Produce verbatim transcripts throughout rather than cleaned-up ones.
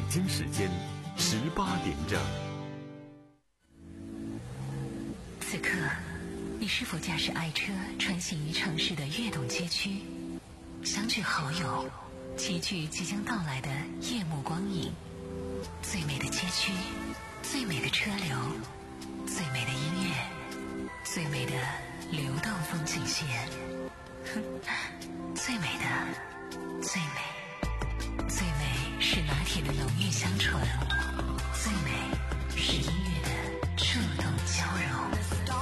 京时间十八点整。 此刻，你是否驾驶爱车穿行于城市的跃动街区，相聚好友，齐聚即将到来的夜幕光影？最美的街区，最美的车流，最美的音乐，最美的流动风景线，最美的，最美，最美是拿铁的浓郁香醇，最美是音乐的触动交融。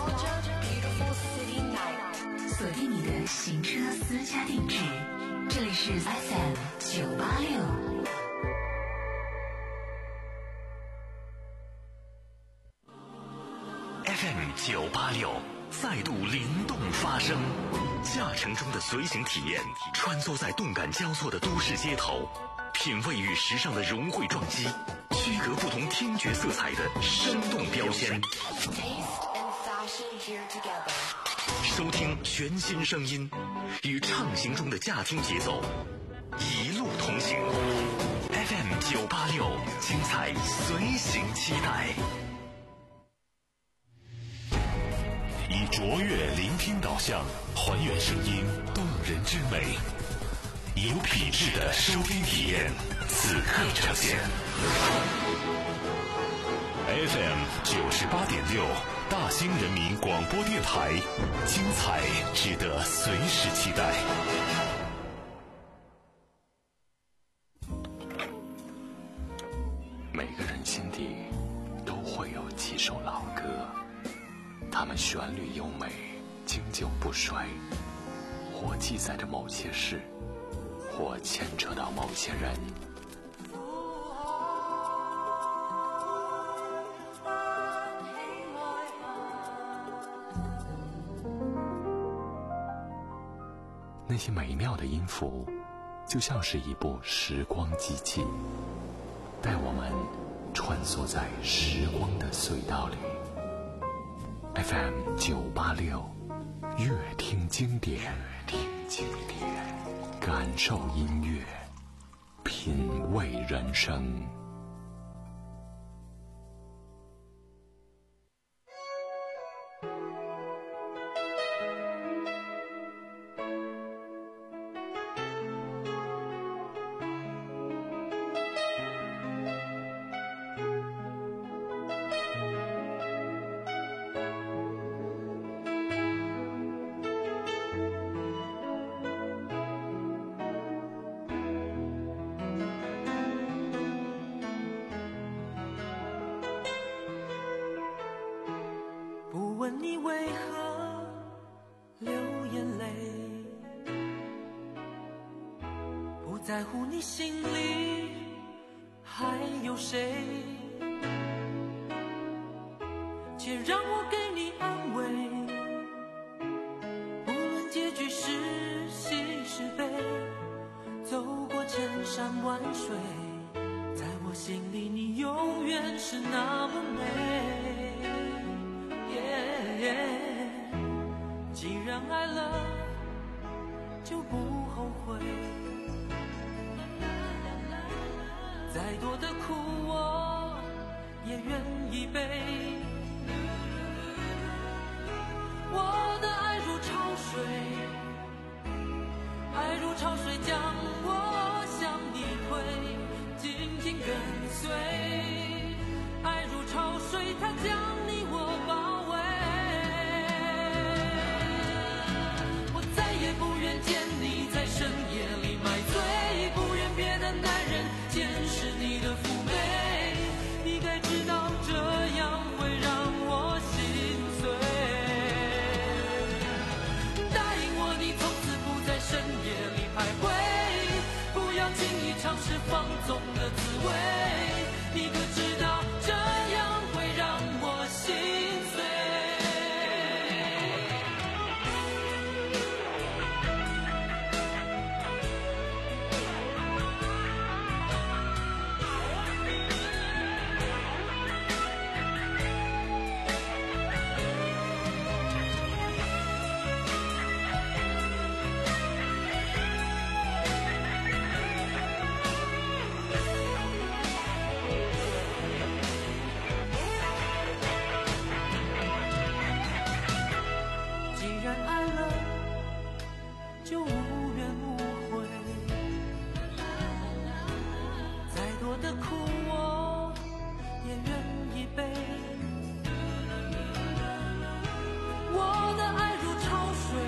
锁定你的行车私家定制，这里是 F M 九八六。 F M 九八六再度灵动发声，驾乘中的随行体验，穿梭在动感交错的都市街头，品味与时尚的融汇撞击，区隔不同听觉色彩的生动标签。收听全新声音，与畅行中的驾听节奏，一路同行。F M 九八六，精彩随行期待。 以卓越聆听导向，还原声音动人之美，有品质的收听体验，此刻呈现。F M 九十八点六，大兴人民广播电台，精彩值得随时期待。 每个人心底都会有几首老歌，它们旋律优美，经久不衰，或记载着某些事，或牵扯到某些人。那些美妙的音符，就像是一部时光机器，带我们穿梭在时光的隧道里。F M 九八六，乐听经典，乐听经典，感受音乐，品味人生。 在乎你心里还有谁，且让我给你安慰，无论结局是喜是悲，走过千山万水，在我心里你永远是那么美、yeah, 既然爱了就不后悔，再多的苦我也愿意背，我的爱如潮水，爱如潮水将我向你推，紧紧跟随，爱如潮水它将你我包围，我再也不愿见你在深夜里买醉，不愿别的男人见识你的妩媚，你该知道这样会让我心碎，答应我你从此不在深夜里徘徊，不要轻易尝试放纵的滋味，你可知道这样会让我的苦我也愿意背。我的爱如潮水，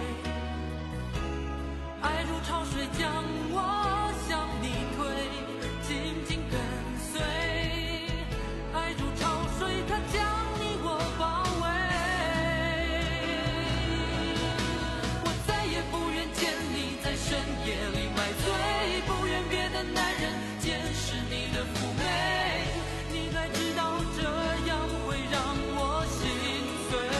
爱如潮水将我向你推，紧紧跟随。爱如潮水，它将你我包围。我再也不愿见你在深夜里买醉，不愿别的男人见识你的妩媚。你该知道这样会让我心碎。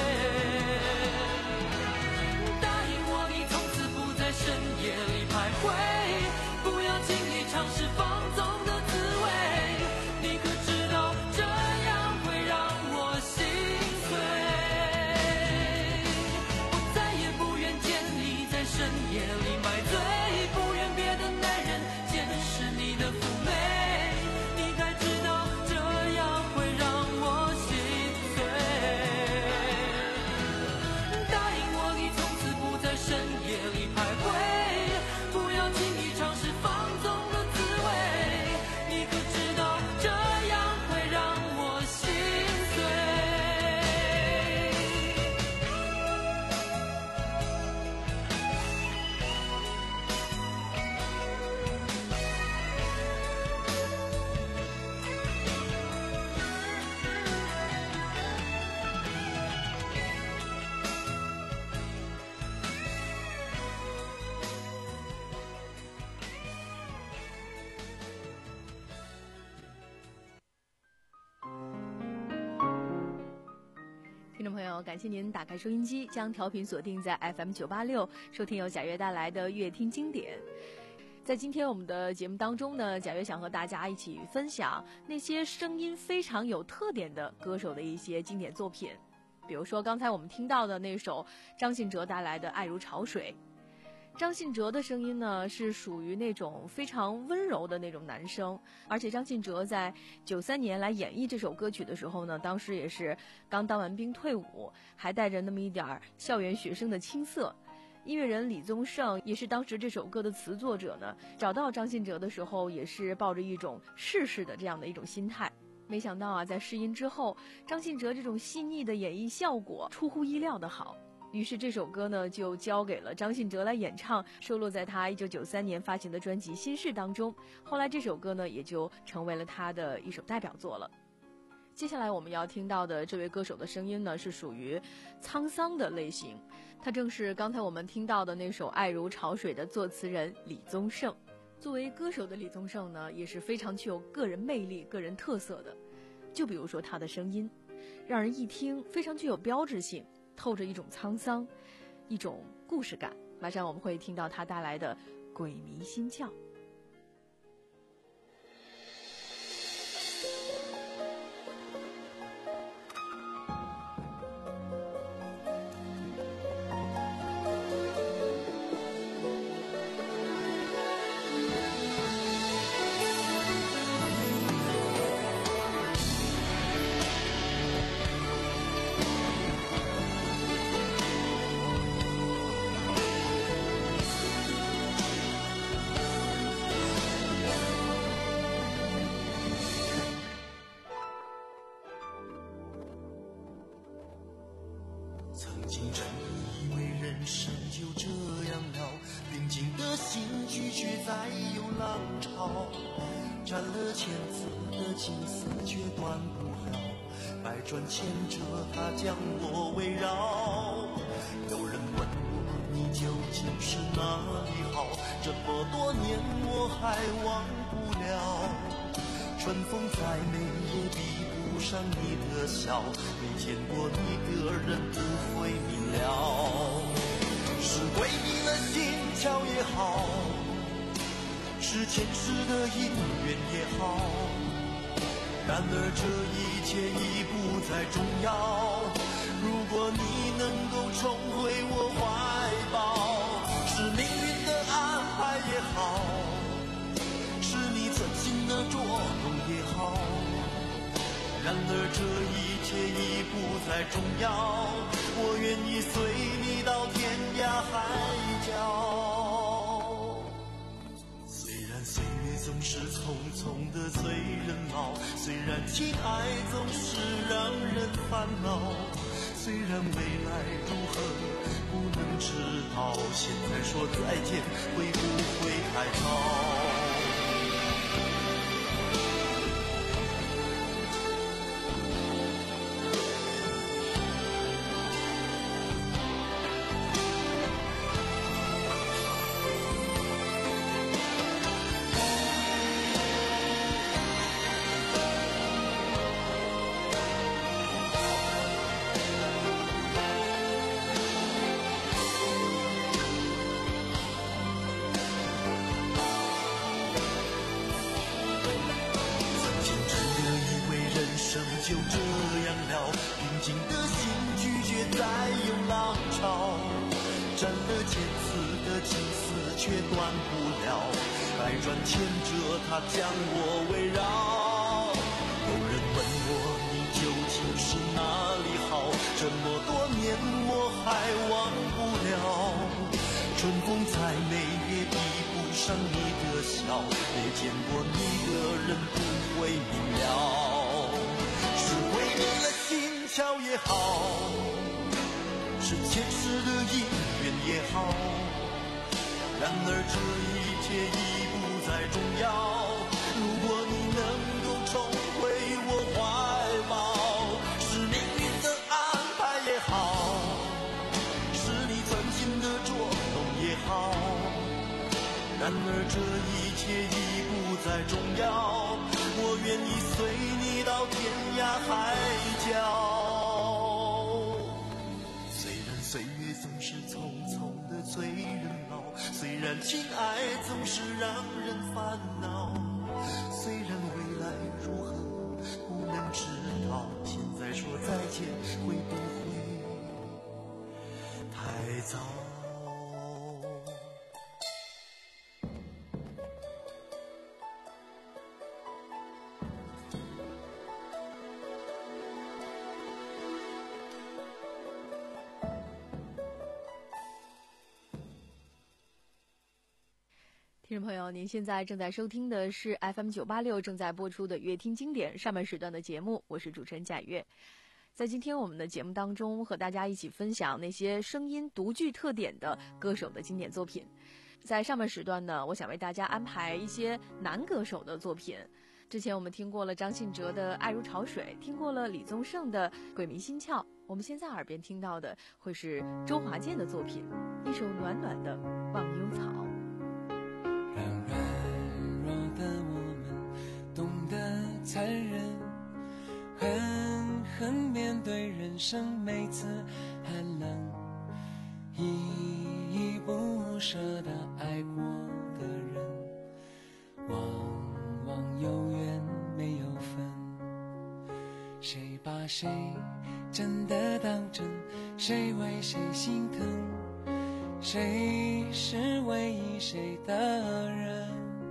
深夜里徘徊，不要轻易尝试放纵的滋味。你可知道这样会让我心碎。我再也不愿见你在深夜里买醉，不愿别的男人见识你的妩媚。你该知道这样会让我心碎。答应我你从此不在深夜里徘徊，不要轻易尝试放纵的滋味。你可知道这样会让我心碎。 听众朋友，感谢您打开收音机，将调频锁定在 F M 九八六，收听由贾悦带来的乐听经典。在今天我们的节目当中呢，贾悦想和大家一起分享那些声音非常有特点的歌手的一些经典作品。比如说刚才我们听到的那首张信哲带来的《爱如潮水》。张信哲的声音呢是属于那种非常温柔的那种男生，而且张信哲在九三年来演绎这首歌曲的时候呢，当时也是刚当完兵退伍，还带着那么一点校园学生的青涩。音乐人李宗盛也是当时这首歌的词作者呢，找到张信哲的时候也是抱着一种试试的这样的一种心态。没想到啊，在试音之后，张信哲这种细腻的演绎效果出乎意料的好。于是这首歌呢就交给了张信哲来演唱，收录在他一九九三年发行的专辑《心事》当中。后来这首歌呢也就成为了他的一首代表作了。接下来我们要听到的这位歌手的声音呢是属于沧桑的类型，他正是刚才我们听到的那首《爱如潮水》的作词人李宗盛。作为歌手的李宗盛呢也是非常具有个人魅力、个人特色的。就比如说他的声音，让人一听非常具有标志性，透着一种沧桑，一种故事感。马上我们会听到他带来的鬼迷心窍。 斩了千次的情丝却断不了，百转千折它将我围绕。有人问我你究竟是哪里好，这么多年我还忘不了。春风再美也比不上你的笑，没见过你的人不会明了。是鬼迷了心窍也好，是前世的因缘也好，然而这一切已不再重要。如果你能够重回我怀抱，是命运的安排也好，是你存心的捉弄也好，然而这一切已不再重要。我愿意随你到天涯海角。岁月总是匆匆的催人老，虽然情爱总是让人烦恼，虽然未来如何不能知道，现在说再见会不会太早？就这样了，平静的心拒绝再有浪潮，斩了千次的情丝却断不了，百转千折它将我围绕。有人问我你究竟是哪里好，这么多年我还忘不了，春风再美也比不上你的笑，没见过你的人不会明了，桥也好，是前世的姻缘也好，然而这一切已不再重要。如果你能够重回我怀抱，是命运的安排也好，是你存心的捉弄也好，然而这一切已不再重要。我愿意随你到天涯海角。岁月总是匆匆的催人老，虽然情爱总是让人烦恼，虽然未来如何不能知道，现在说再见会不会太早？ 听众朋友，您现在正在收听的是 F M 九八六 正在播出的乐听经典上半时段的节目，我是主持人贾月。在今天我们的节目当中，和大家一起分享那些声音独具特点的歌手的经典作品。在上半时段呢，我想为大家安排一些男歌手的作品。之前我们听过了张信哲的《爱如潮水》，听过了李宗盛的《鬼迷心窍》，我们现在耳边听到的会是周华健的作品，一首暖暖的《忘忧草》。 让软弱的我们懂得残忍，狠狠面对人生每次寒冷，依依不舍的爱过的人，往往有缘没有分，谁把谁真的当真，谁为谁心疼，谁是唯一谁的人，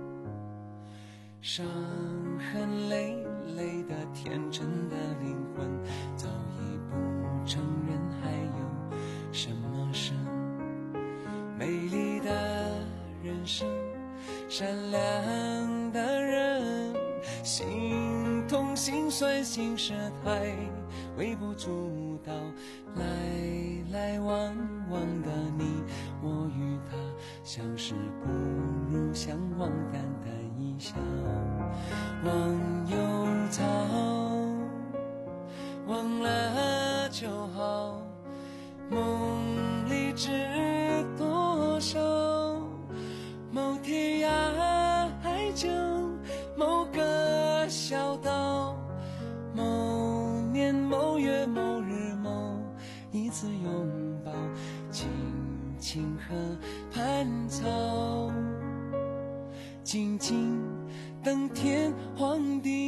伤痕累累的天真的灵魂，早已不承认还有什么生。美丽的人生，善良的人，心痛心酸心事太微不足道，来来往往的你我与他，相识不如相忘，淡淡一笑。忘忧草，忘了就好，梦里知多少，某天涯海角，某个小岛，某年某月某日某一次拥抱，青青河畔草，静静等天荒地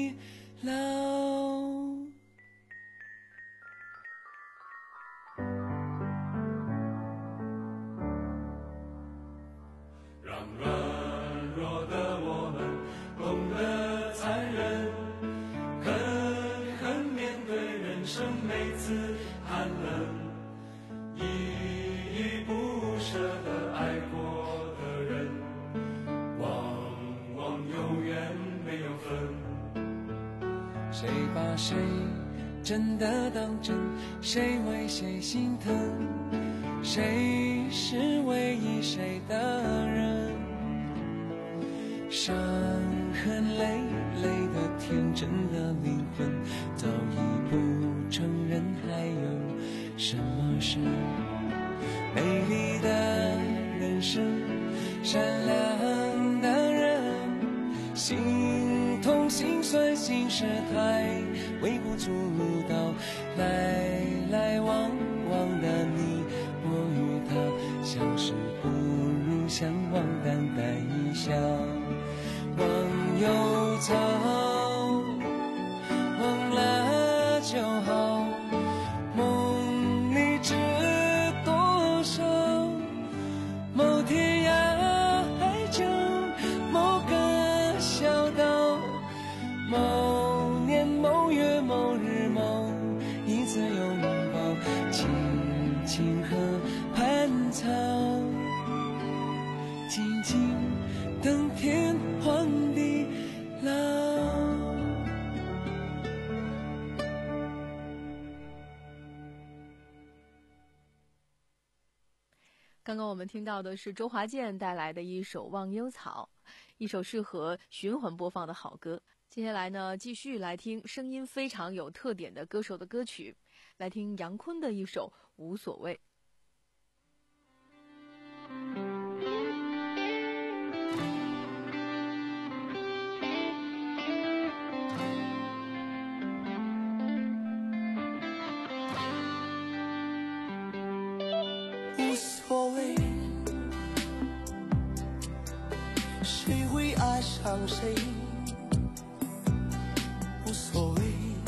谁把谁真的当真？谁为谁心疼？谁是唯一谁的人？伤痕累累的天真的灵魂，早已不承认还有什么事？美丽的人生，善良的人，心痛心酸心事太微不足道，来来往往的你我与他，相识不如相忘，淡淡一笑，忘忧草，忘了就好，梦里知多少，某天涯海角，某个小岛，某年某月某日某一次拥抱，青青河畔草，静静等天荒地老。 刚刚我们听到的是周华健带来的一首《忘忧草》，一首适合循环播放的好歌。接下来呢，继续来听声音非常有特点的歌手的歌曲，来听杨坤的一首《无所谓》。 无所谓，谁会爱上谁？无所谓，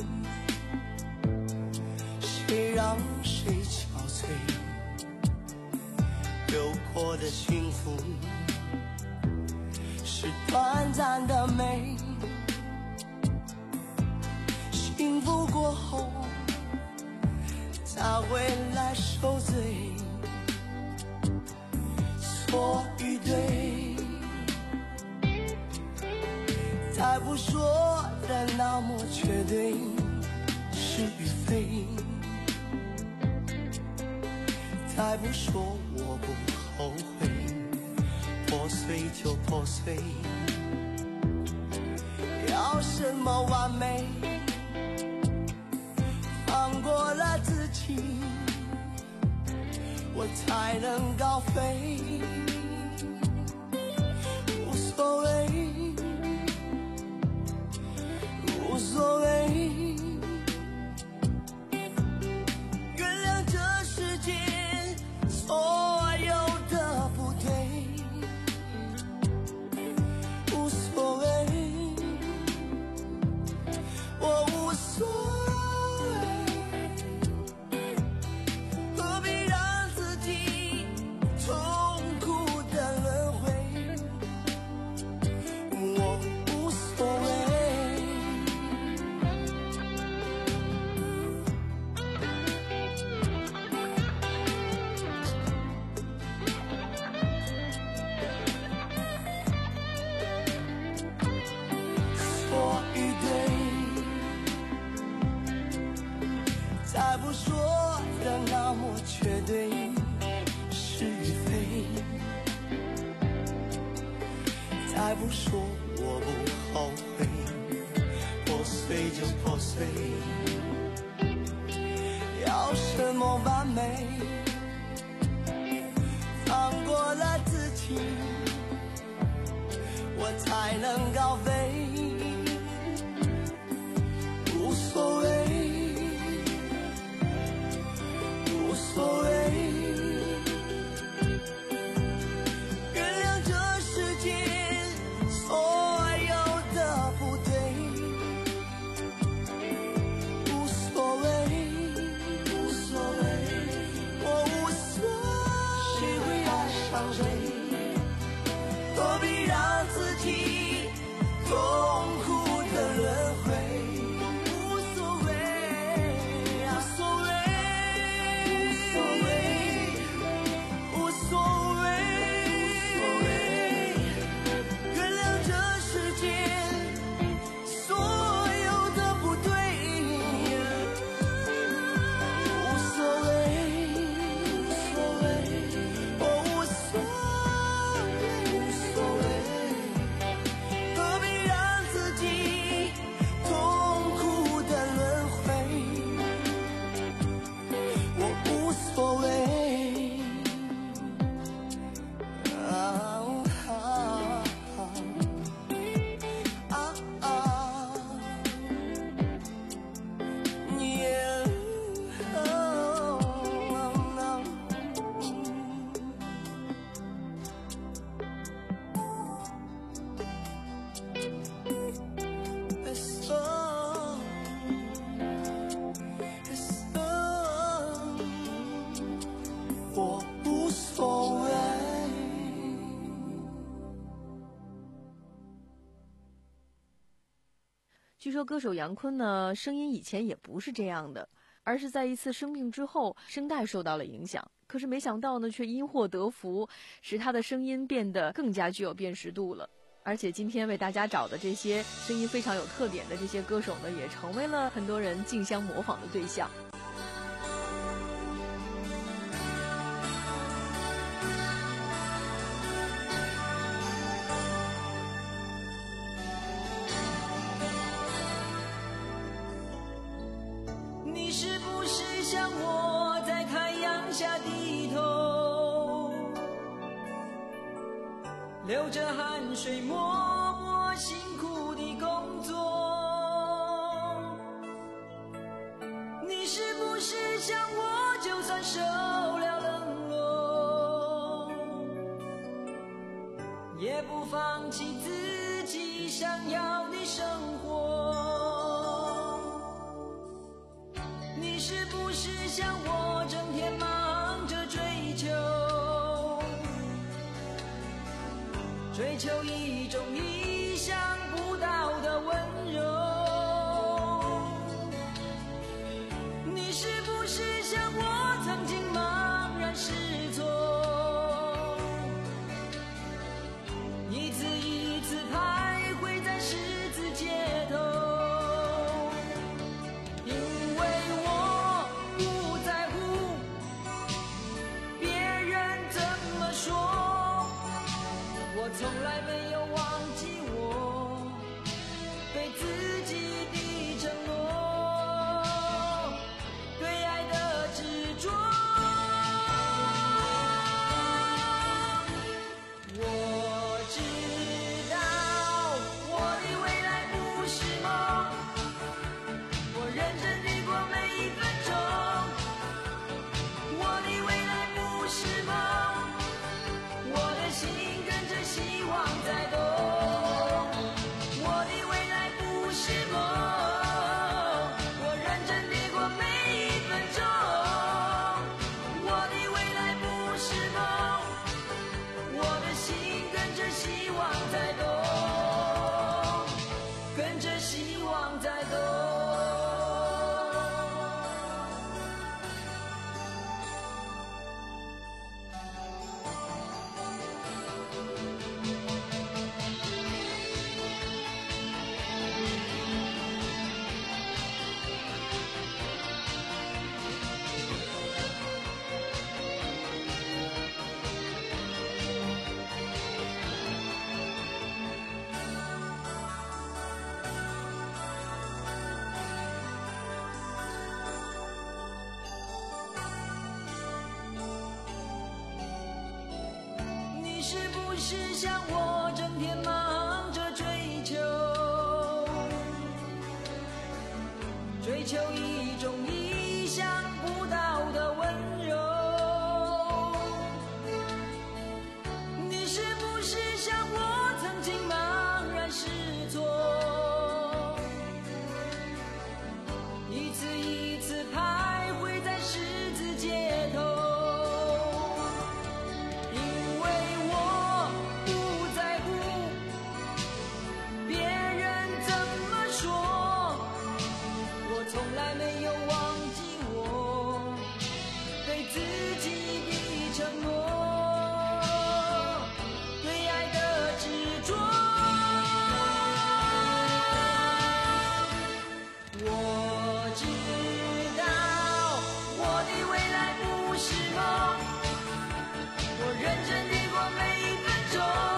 谁让谁憔悴？有过的幸福是短暂的美，幸福过后才会来受罪。错与对，再不说的那么绝对，是与非，再不说我不后悔，破碎就破碎，要什么完美？放过了自己，我才能高飞。无所谓，无所谓，原谅这世界所有的不对。无所谓，我无所谓，何必让自己痛苦的轮回？我无所谓。错与对，再不说的那么绝对，是与非，再不说我不后悔，破碎就破碎，要什么完美？放过了自己，我才能高飞。无所谓，无所谓，原谅这世界所有的不对。无所谓，无所谓，我无所谓，谁会爱上谁？何必让自己多说歌手杨坤呢，声音以前也不是这样的，而是在一次生病之后，声带受到了影响。可是没想到呢，却因祸得福，使他的声音变得更加具有辨识度了。而且今天为大家找的这些声音非常有特点的这些歌手呢，也成为了很多人竞相模仿的对象。 你是不是像我在太阳下低头，流着汗水默默辛苦地工作？你是不是像我就算受了冷落，也不放弃自己想要的生活？你是不是像我整天忙着追求，追求一种意想不到的温柔？你是不是像我曾经茫然失措，一次一次徘徊在十字街头？因为我不在乎别人怎么说，我从来没有忘记我对自己的承诺，对爱的执着。我知道我的未来不是梦，我认真地过每一分钟。我的未来不是梦，我的心跟着希望在动。我的未来不是梦，我认真地过每一分钟。我的未来不是梦，我的心跟着希望在动，跟着希望在动。你是不是像我整天忙着追求，追求一种意想不到的温柔？你是不是像我曾经茫然失措，一次一次徘徊在十字街头？从来没有忘记我对自己的承诺，对爱的执着。我知道我的未来不是梦，我认真地过每一分钟。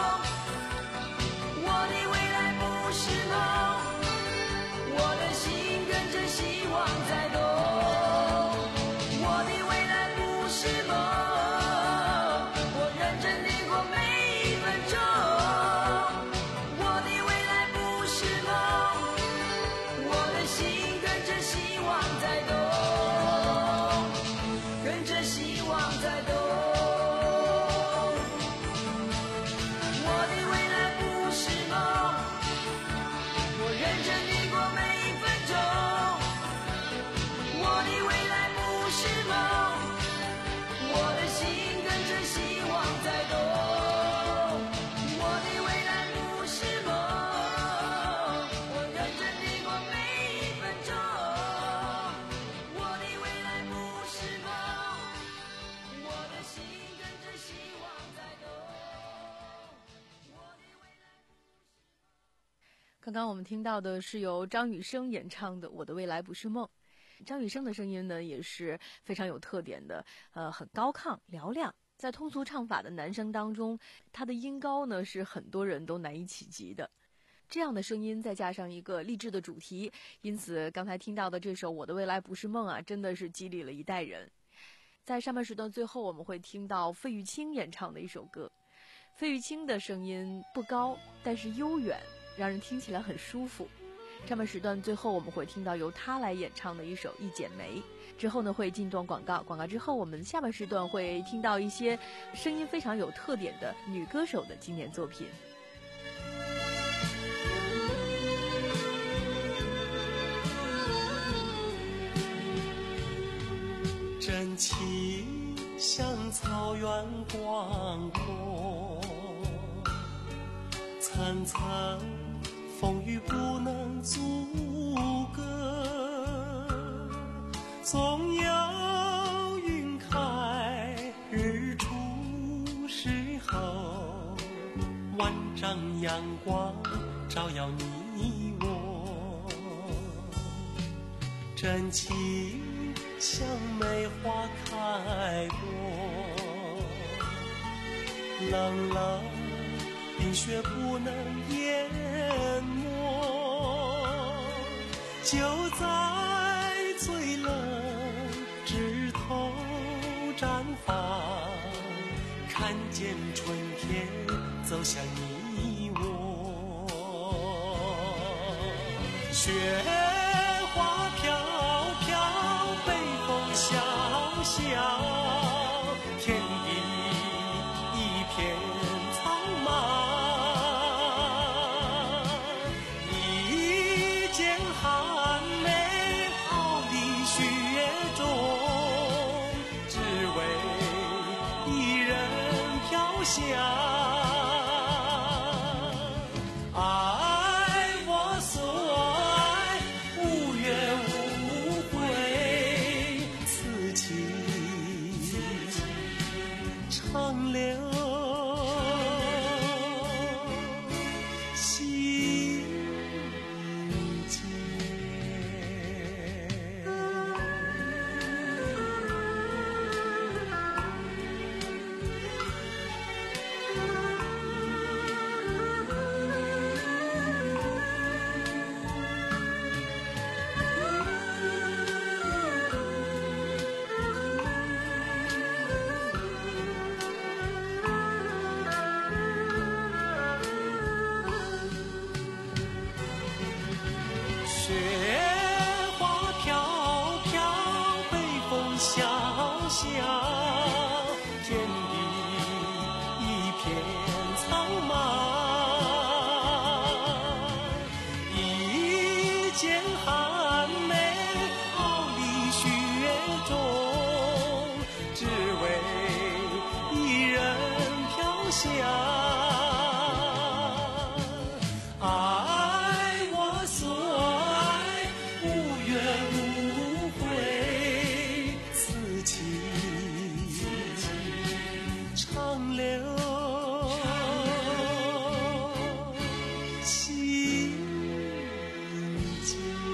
我的未来不是梦，我的心跟着希望在动。 刚刚我们听到的是由张雨生演唱的《我的未来不是梦》。张雨生的声音呢也是非常有特点的，呃，很高亢嘹亮。在通俗唱法的男声当中，他的音高呢是很多人都难以企及的。这样的声音再加上一个励志的主题，因此刚才听到的这首《我的未来不是梦》啊，真的是激励了一代人。在上半时段最后，我们会听到费玉清演唱的一首歌。费玉清的声音不高，但是悠远，让人听起来很舒服。上半时段最后我们会听到由他来演唱的一首《一剪梅》，之后呢会进段广告，广告之后我们下半时段会听到一些声音非常有特点的女歌手的经典作品。 真情像草原广阔，层层风雨不能阻隔，总有云开日出时候，万丈阳光照耀你我，真情像梅花开过，冷冷冰雪不能淹没，就在最冷枝头绽放，看见春天走向你我，雪花飘飘，北风萧萧，天地一片苍茫，一剪寒梅傲立雪中，只为一人飘香。爱我所爱，无怨无悔，此情长留心间。雪花飘飘，北风萧萧，天地一片苍茫，一剪寒梅傲立雪中，只为一人飘香。爱我所爱，无怨无悔，此情长留心间。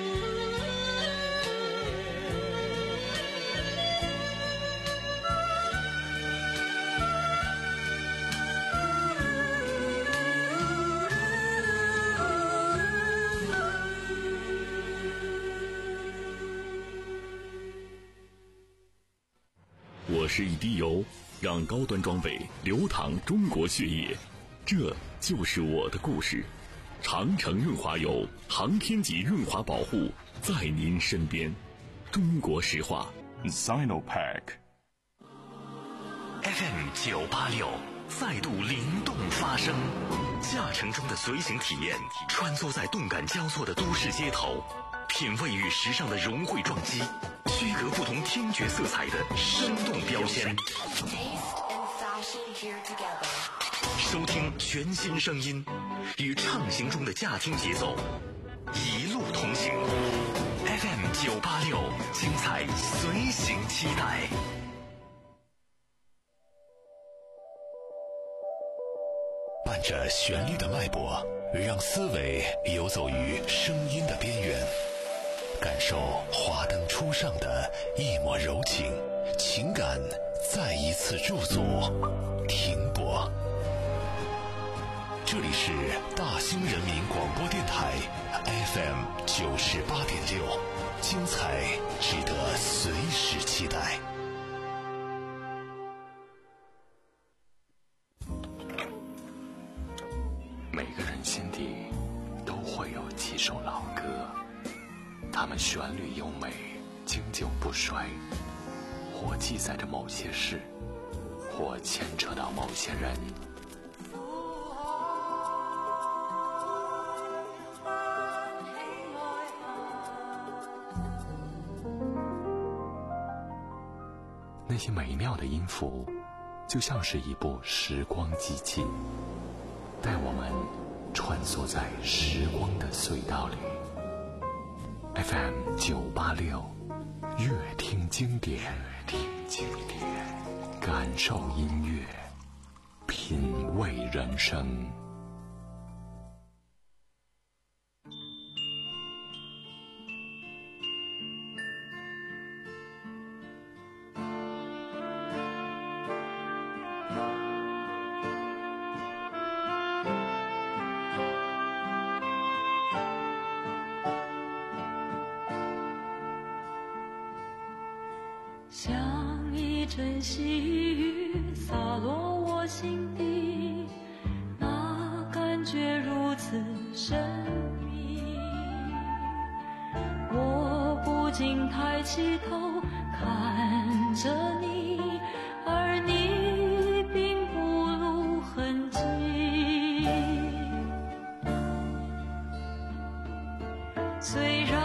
我是一滴油，让高端装备流淌中国血液，这就是我的故事。长城润滑油，航天级润滑保护，在您身边。中国石化 Sinopec F M 九八六再度灵动发声，驾乘中的随行体验，穿梭在动感交错的都市街头，品味与时尚的融汇撞击，区隔不同听觉色彩的生动标签。收听全新声音，与畅行中的驾听节奏，一路同行。F M 九八六，精彩随行期待。 半着旋律的脉搏，让思维游走于声音的边缘，感受华灯初上的一抹柔情，情感再一次驻足停泊。这里是大兴人民广播电台 F M 九十八点六，精彩值得随时期待。 每个人心底都会有几首老歌，它们旋律优美，经久不衰，或记载着某些事，或牵扯到某些人。那些美妙的音符，就像是一部时光机器，带我们穿梭在时光的隧道里。F M 九八六，乐听经典，乐听经典，感受音乐，品味人生。 像一阵细雨洒落我心底，那感觉如此神秘。我不禁抬起头看着你，而你并不露痕迹。虽然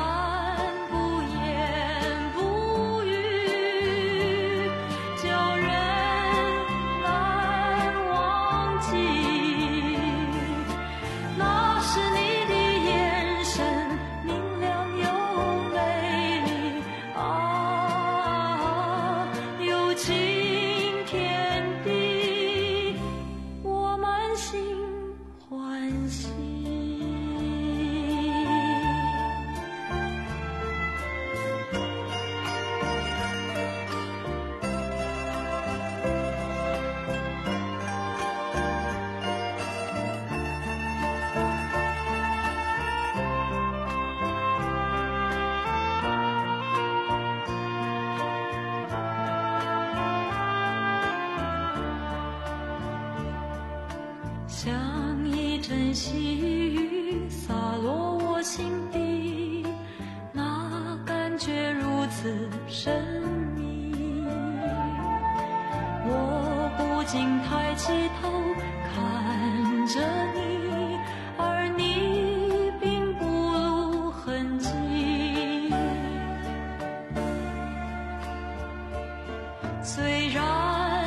像一阵细雨洒落我心底，那感觉如此神秘。我不禁抬起头看着你，而你并不露痕迹。虽然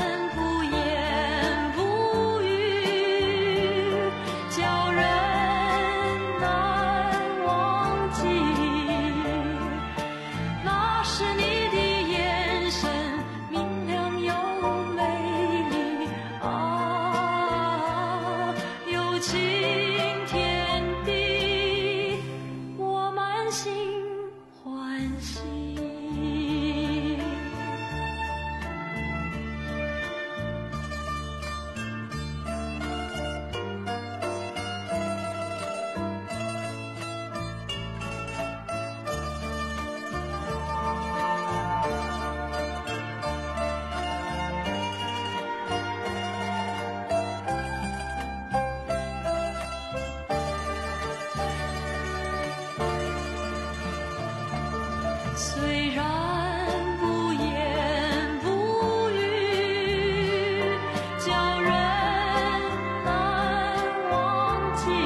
虽然不言不语，叫人难忘记，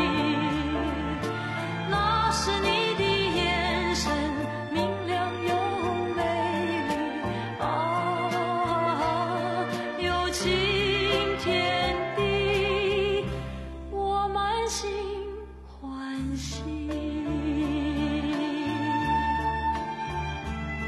那是你的眼神明亮又美丽啊，有晴天地，我满心欢喜。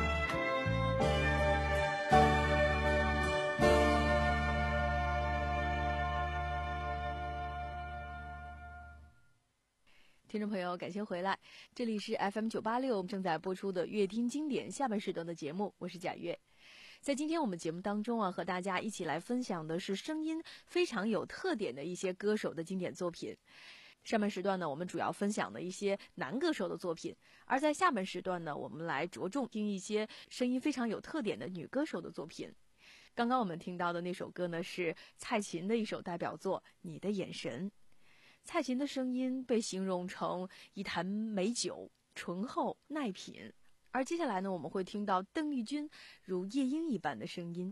众朋友，感谢回来，这里是 F M 九八六正在播出的乐听经典下半时段的节目，我是贾月。在今天我们节目当中啊，和大家一起来分享的是声音非常有特点的一些歌手的经典作品。上半时段呢，我们主要分享的一些男歌手的作品，而在下半时段呢，我们来着重听一些声音非常有特点的女歌手的作品。刚刚我们听到的那首歌呢，是蔡琴的一首代表作《你的眼神》。蔡琴的声音被形容成一坛美酒，醇厚耐品。而接下来呢，我们会听到邓丽君如夜莺一般的声音。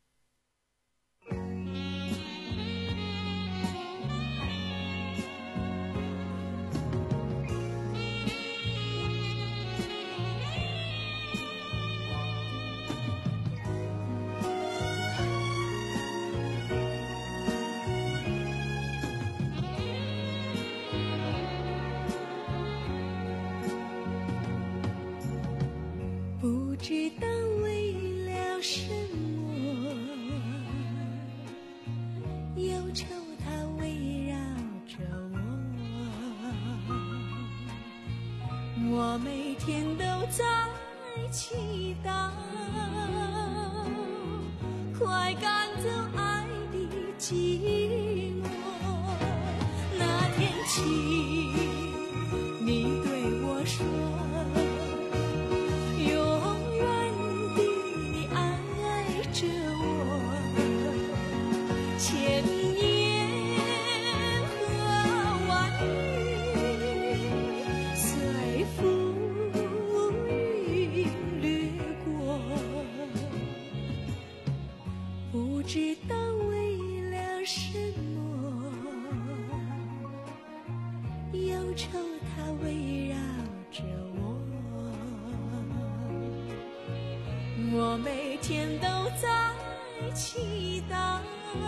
不知道为了什么，忧愁它围绕着我，我每天都在祈祷，快赶走爱的寂寞。那天起，你对我说，我每天都在祈祷，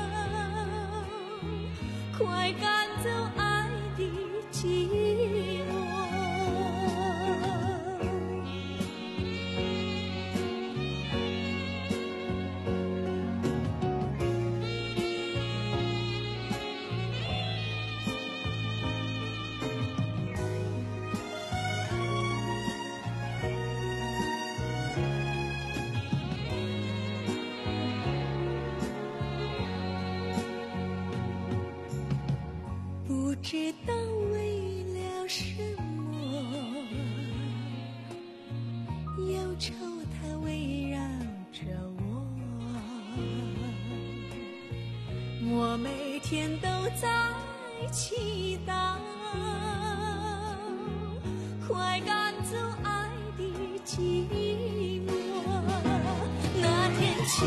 快赶走爱的寂寞。不知道为了什么，忧愁它围绕着我，我每天都在祈祷，快赶走爱的寂寞。那天起，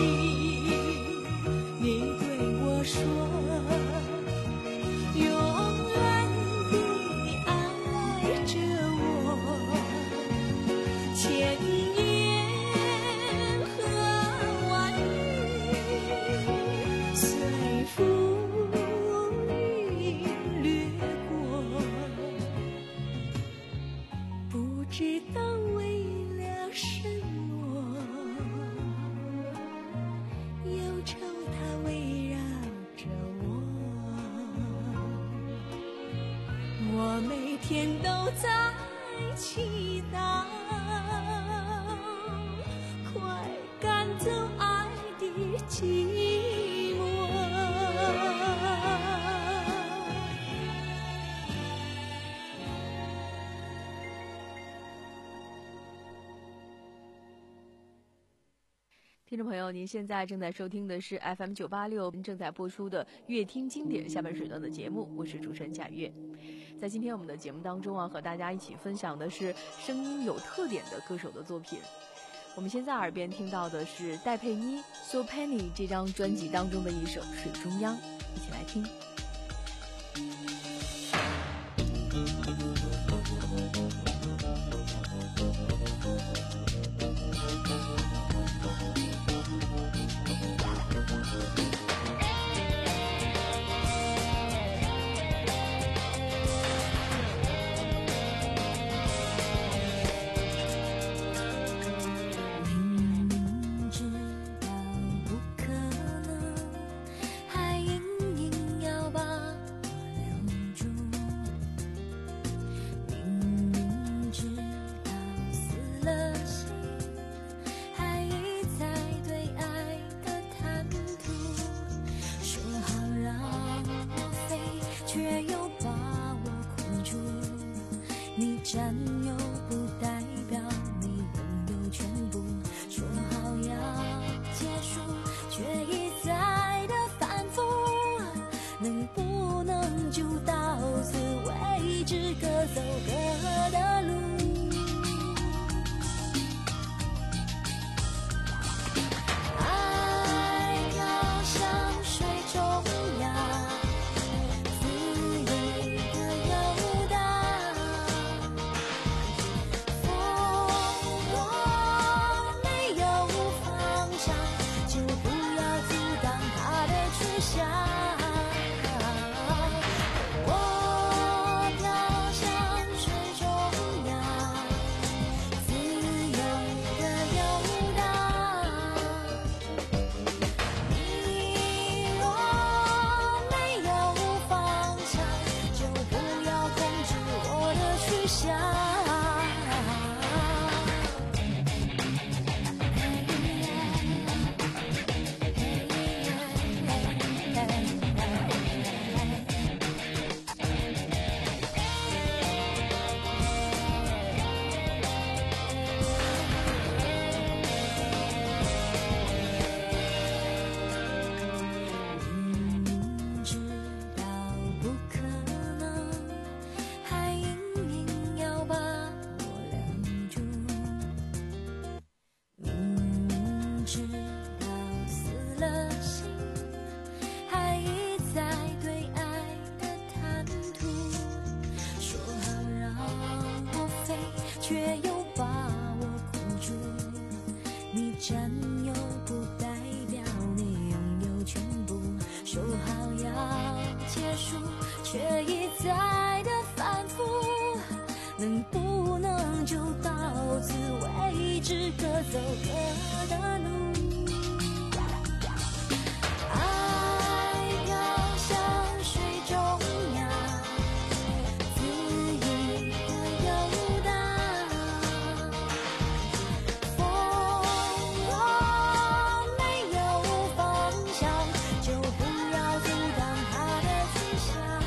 你对我说，我每天都在祈祷，快赶走爱的寂寞。 听众朋友，您现在正在收听的是 F M 九八六正在播出的乐听经典下半时段的节目，我是主持人贾月。在今天我们的节目当中啊，和大家一起分享的是声音有特点的歌手的作品。我们现在耳边听到的是戴佩妮 So Penny 这张专辑当中的一首《水中央》，一起来听。 还隐隐要把我留占有不代表你拥有全部，说好要结束，却一再的反复，能不能就到此为止，各走各的路。能不能就到此为止，各走各的路。爱飘向水中央，恣意的游荡。风若没有方向，就不要阻挡它的去向。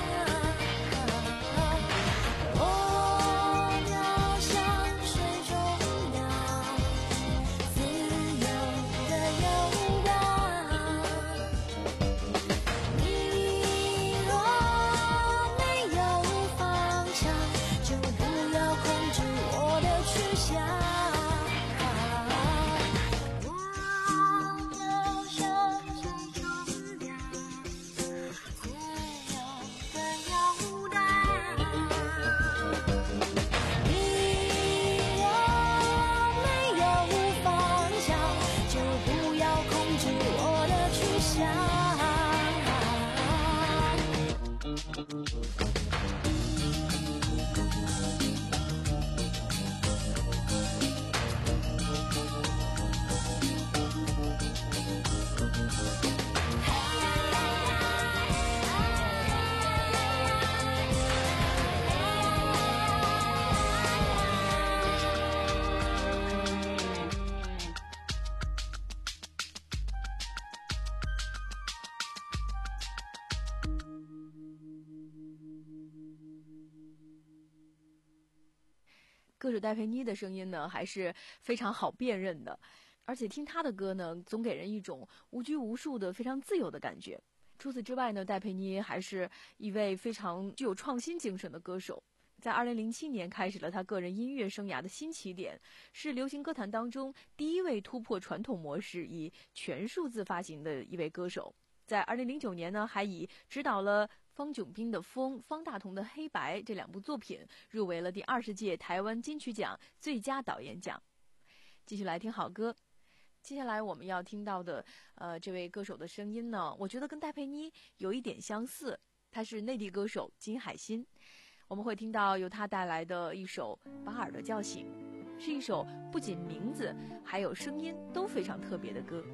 歌手戴佩妮的声音呢，还是非常好辨认的，而且听她的歌呢，总给人一种无拘无束的非常自由的感觉。除此之外呢，戴佩妮还是一位非常具有创新精神的歌手。在二零零七年开始了她个人音乐生涯的新起点，是流行歌坛当中第一位突破传统模式以全数字发行的一位歌手。在二零零九年呢，还以指导了方炯斌的《风》、方大同的《黑白》这两部作品入围了第二十届台湾金曲奖最佳导演奖。继续来听好歌。接下来我们要听到的呃，这位歌手的声音呢，我觉得跟戴佩妮有一点相似，他是内地歌手金海心。我们会听到由他带来的一首《把耳朵叫醒》，是一首不仅名字还有声音都非常特别的歌。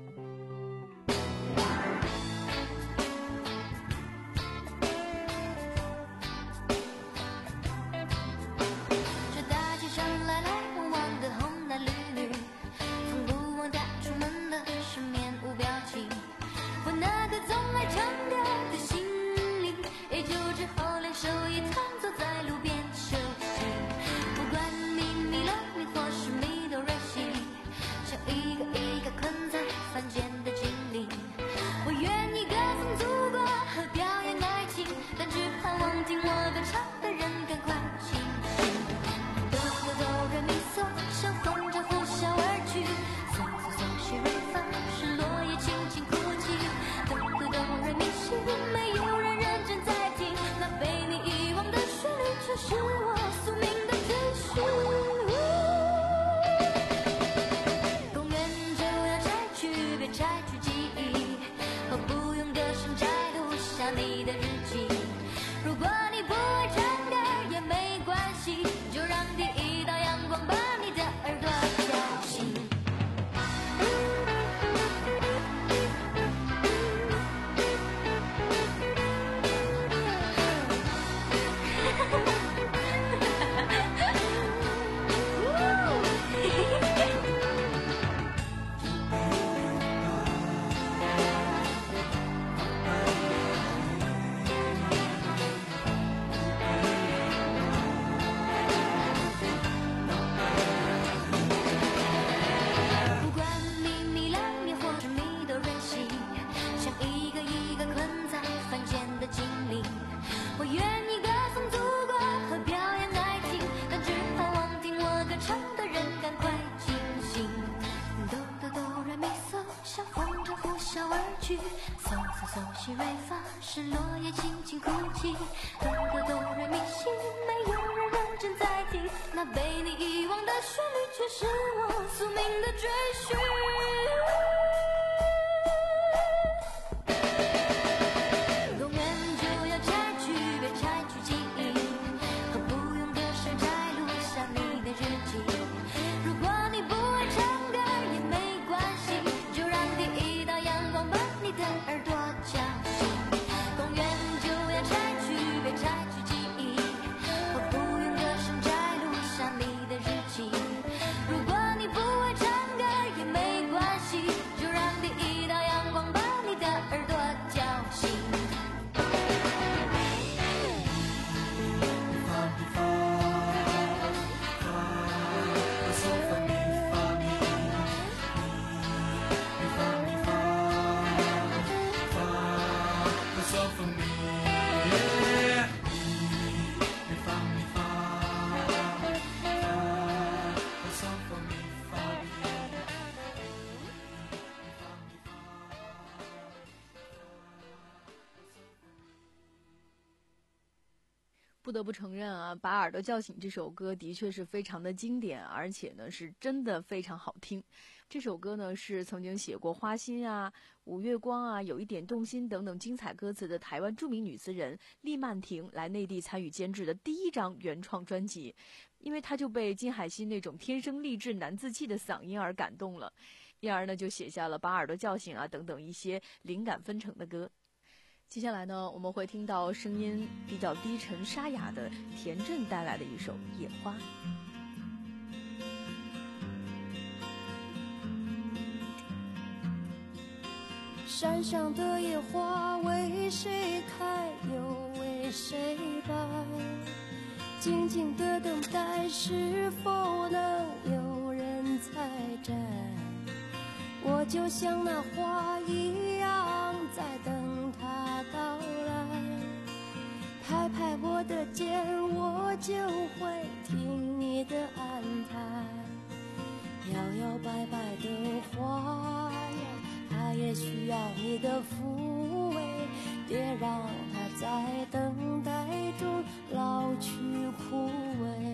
手一躺坐在路边休息，不嗦西瑞发，是落叶轻轻哭泣，哆哆哆瑞咪西，没有人认真在听，那被你遗忘的旋律却是我宿命的追寻。公园就要拆去，别拆去记忆，和不用的水摘录下你的日记。如果你不会唱歌也没关系，就让第一道阳光把你的耳朵叫醒。公园就要拆去，别拆去记忆，和不用的水摘录下你的日记。如果你不会唱歌也没关系，就让第一道阳光把你的耳朵叫醒。 不得不承认啊，把耳朵叫醒这首歌的确是非常的经典，而且呢是真的非常好听。这首歌呢是曾经写过花心啊、五月光啊、有一点动心等等精彩歌词的台湾著名女词人厉曼婷来内地参与监制的第一张原创专辑，因为她就被金海心那种天生丽质难自弃的嗓音而感动了，因而呢就写下了把耳朵叫醒啊等等一些灵感纷呈的歌。接下来呢，我们会听到声音比较低沉沙哑的田震带来的一首《野花》。 山上的野花为谁开又为谁败？静静的等待，是否能有人采摘？我就像那花一样在等它到来，拍拍我的肩，我就会听你的安排。摇摇摆摆的花呀，它也需要你的抚慰，别让它在等待中老去枯萎。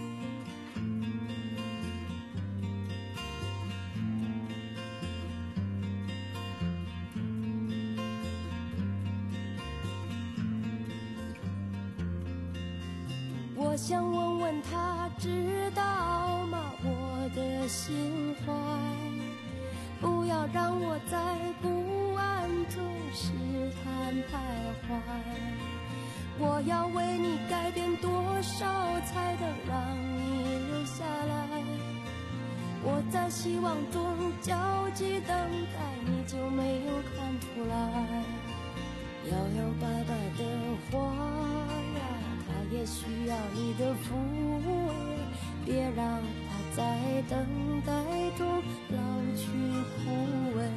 我想问问他知道吗我的心怀，不要让我在不安中试探徘徊。我要为你改变多少才能让你留下来？我在希望中焦急等待，你就没有看出来？摇摇摆摆的花呀，它也需要你的抚慰，别让它在等待中老去枯萎。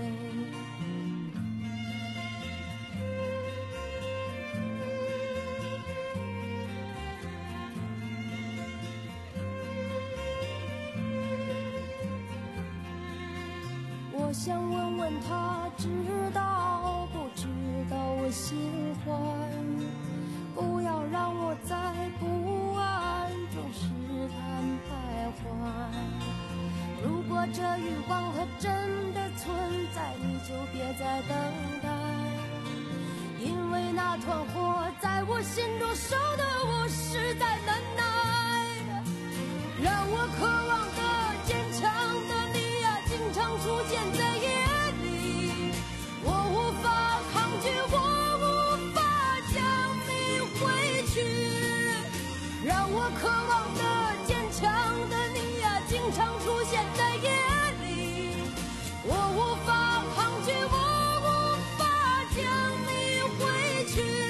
我想问问他知道不知道我心怀，不要让我在不安中试探徘徊。如果这欲望它真的存在，你就别再等待，因为那团火在我心中烧得我实在难耐。让我渴望的坚强的你呀，经常出现在夜里，我无法抗拒，我无法将你挥去。让我渴望的坚强的你呀，经常出现在夜里，我无法抗拒，我无法将你挥去。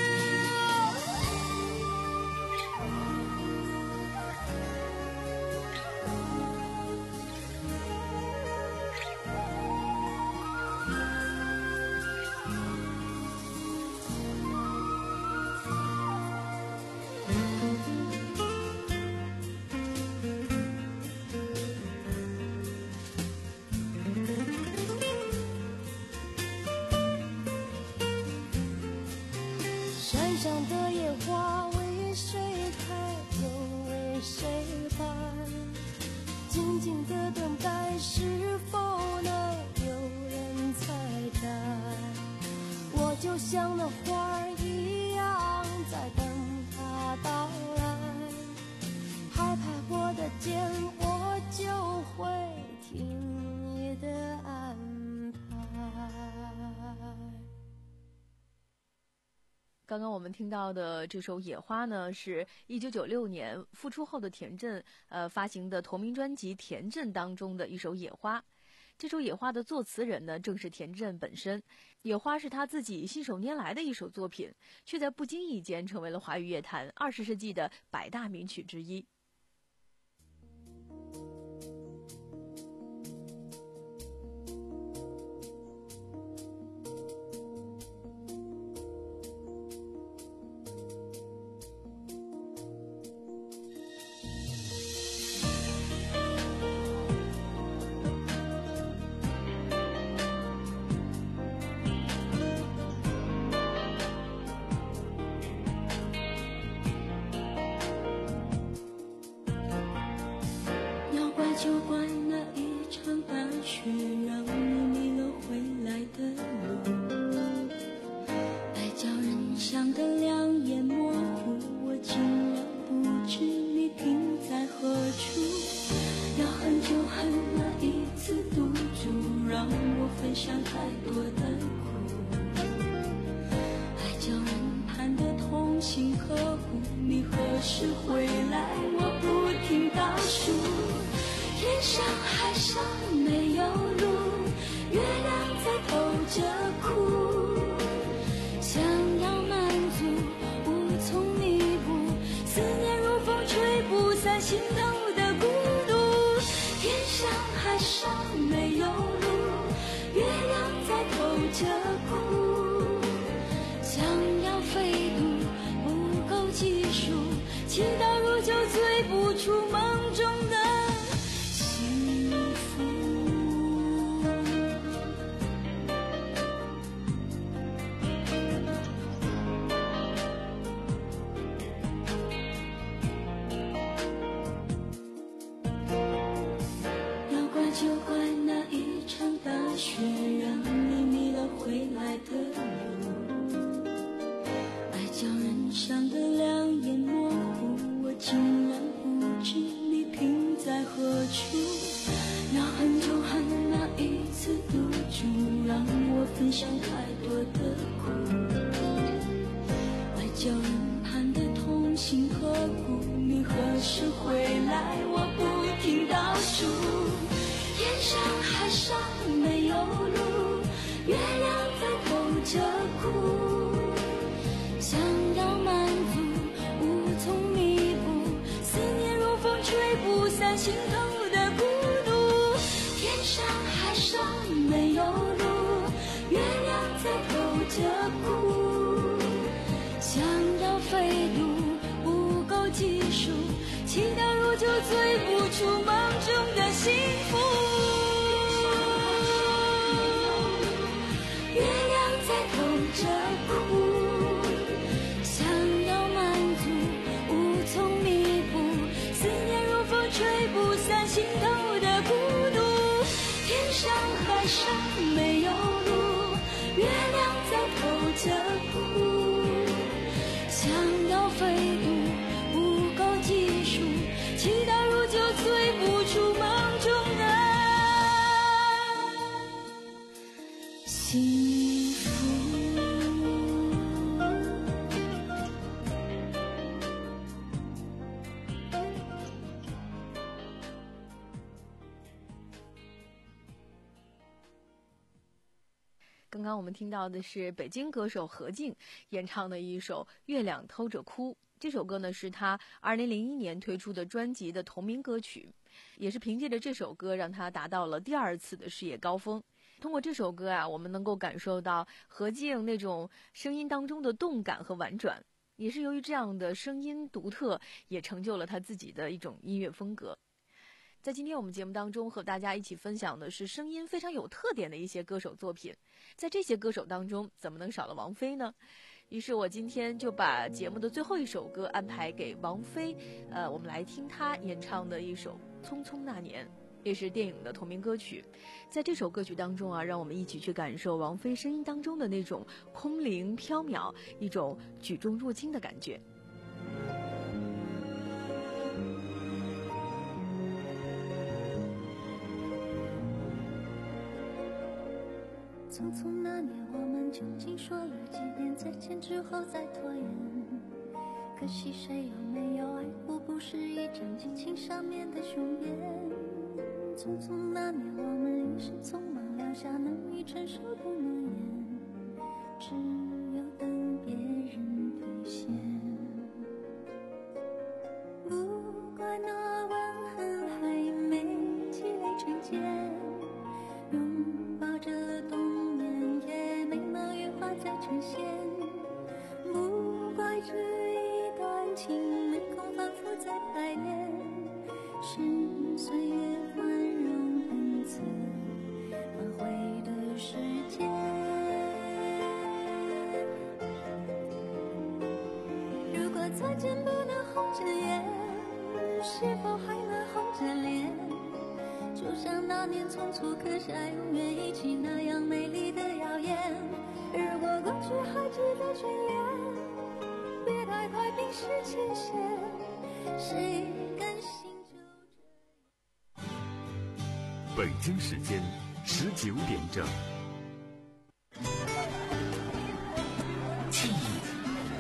上的野花为谁开又为谁败，静静的等待是否能有人采摘，我就像那花儿一样在等它到来，拍拍我的肩我就会听你的安排。 刚刚我们听到的这首《野花》呢，是一九九六年复出后的田震呃发行的同名专辑《田震》当中的一首《野花》。这首《野花》的作词人呢，正是田震本身。《野花》是他自己信手拈来的一首作品，却在不经意间成为了华语乐坛二十世纪的百大名曲之一。 就怪那一场大雪让你迷了回来的路，爱叫人想得两眼模糊，我竟然不知你停在何处，要恨就恨那一次赌注让我分享太多的苦，爱叫人盼得同心合骨，你何时回来我不停倒数，天上海上没有路，月亮在偷着哭，想要满足无从弥补，思念如风吹不散心头的孤独，天上海上没有路，月亮在偷着哭，想要飞渡不够技术，祈祷如酒醉不出梦中的就怪那一场大雪让你迷了回来的路，爱叫人伤得两眼模糊，我竟然不知你停在何处，要恨就恨那一次赌注让我分享太多的苦，爱叫人盼得同心合骨，你何时回来我不停倒数，天上海上没有路，月亮在偷着哭，想要满足无从弥补，思念如风吹不散心头的孤独，天上海上没有路，月亮在偷着哭，想要飞渡不够技术，祈祷如酒醉不出梦中的幸福，月亮在偷着哭，想要满足无从弥补，思念如风吹不散心头的孤独，天上海上没有路，月亮在偷着哭，想要飞渡不够技术，祈祷如酒醉不出梦中的幸福。 刚刚我们听到的是北京歌手何静演唱的一首《月亮偷着哭》。这首歌呢是他二零零一年推出的专辑的同名歌曲，也是凭借着这首歌让他达到了第二次的事业高峰。通过这首歌啊，我们能够感受到何静那种声音当中的动感和婉转，也是由于这样的声音独特，也成就了他自己的一种音乐风格。在今天我们节目当中和大家一起分享的是声音非常有特点的一些歌手作品，在这些歌手当中怎么能少了王菲呢？ 于是我今天就把节目的最后一首歌安排给王菲，呃，我们来听她演唱的一首《匆匆那年》，也是电影的同名歌曲。在这首歌曲当中啊，让我们一起去感受王菲声音当中的那种空灵飘渺，一种举重若轻的感觉。 匆匆那年，我们究竟说了几遍再见之后再拖延？可惜谁有没有爱过，不是一张激情上面的雄辩。匆匆那年，我们一时匆忙留下难以承受的诺言，只有等别人兑现。不怪那吻痕还没积累成茧，拥抱着冬眠也没能羽化再成仙。不怪这一段情没空反复再排练，是岁月宽容恩赐挽回的时间。如果再见不能红着眼，是否还能红着脸？就像那年匆促刻下永远一起那样美丽的谣言。如果过去还值得眷恋，别太快冰释前嫌。谁甘心就这样？ 北京时间十九点整。